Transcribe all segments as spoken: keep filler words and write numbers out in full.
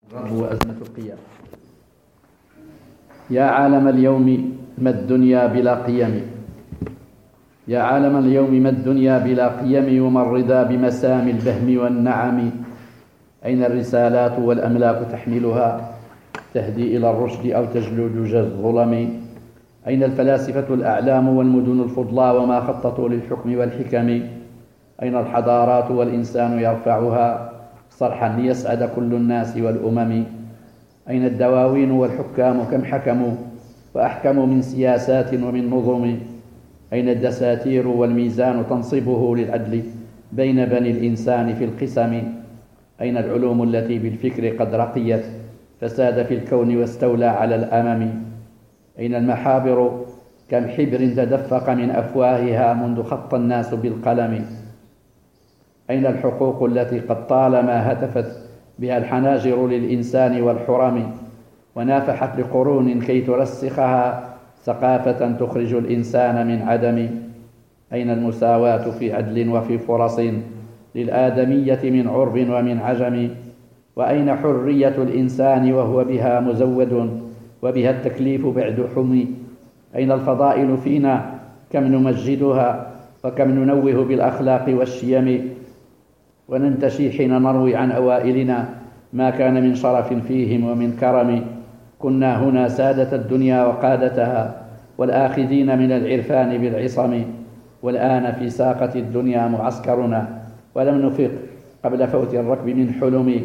هو أزمة القيم. يا عالم اليوم ما الدنيا بلا قيم، يا عالم اليوم ما الدنيا بلا قيم، وما الرضا بمسام البهم والنعم. أين الرسالات والأملاك تحملها تهدي إلى الرشد أو تجلو دجى الظلم؟ أين الفلاسفة الأعلام والمدن الفضلى وما خططوا للحكم والحكم؟ أين الحضارات والإنسان يرفعها صرحا ليسعد كل الناس والأمم؟ أين الدواوين والحكام كم حكموا وأحكموا من سياسات ومن نظم؟ أين الدساتير والميزان تنصبه للعدل بين بني الإنسان في القسم؟ أين العلوم التي بالفكر قد رقيت فساد في الكون واستولى على الأمم؟ أين المحابر كم حبر تدفق من أفواهها منذ خط الناس بالقلم؟ أين الحقوق التي قد طالما هتفت بها الحناجر للإنسان والحرم، ونافحت لقرون كي ترسخها ثقافة تخرج الإنسان من عدم؟ أين المساواة في عدل وفي فرص للآدمية من عرب ومن عجم؟ وأين حرية الإنسان وهو بها مزود وبها التكليف بعد حمي؟ أين الفضائل فينا كم نمجدها وكم ننوه بالأخلاق والشيم، وننتشي حين نروي عن أوائلنا ما كان من شرف فيهم ومن كرم؟ كنا هنا سادة الدنيا وقادتها والآخذين من العرفان بالعصم، والآن في ساقة الدنيا معسكرنا ولم نفق قبل فوت الركب من حلم.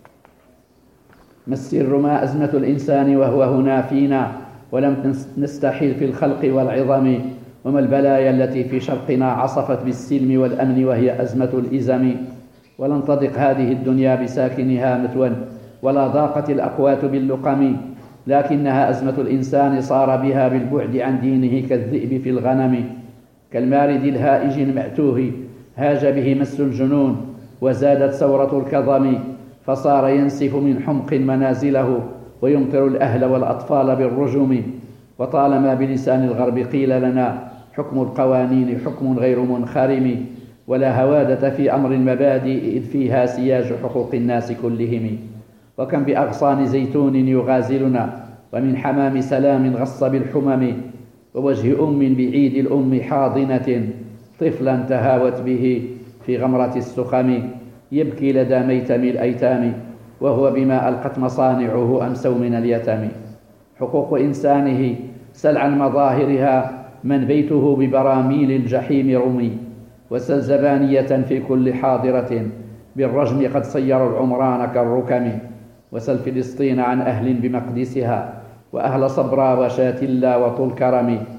ما السر ما أزمة الإنسان وهو هنا فينا ولم نستحيل في الخلق والعظم؟ وما البلايا التي في شرقنا عصفت بالسلم والأمن وهي أزمة الإزم؟ ولن تضق هذه الدنيا بساكنها متوا ولا ضاقت الأقوات باللقم، لكنها أزمة الإنسان صار بها بالبعد عن دينه كالذئب في الغنم. كالمارد الهائج المعتوه هاج به مس الجنون وزادت ثورة الكظم، فصار ينسف من حمق منازله ويمطر الأهل والأطفال بالرجم. وطالما بلسان الغرب قيل لنا حكم القوانين حكم غير منخرم، ولا هوادة في أمر المبادئ إذ فيها سياج حقوق الناس كلهم. وكم بأغصان زيتون يغازلنا ومن حمام سلام غص بالحمم، ووجه أم بعيد الأم حاضنة طفلا تهاوت به في غمرة السخم، يبكي لدى ميتم الأيتام وهو بما ألقت مصانعه أمسوا من اليتم. حقوق إنسانه سل عن مظاهرها من بيته ببراميل الجحيم رمي، وسل زبانية في كل حاضرة بالرجم قد صيروا العمران كالركم. وسل فلسطين عن أهل بمقدسها وأهل صبرا وشاتلا وطول كرم،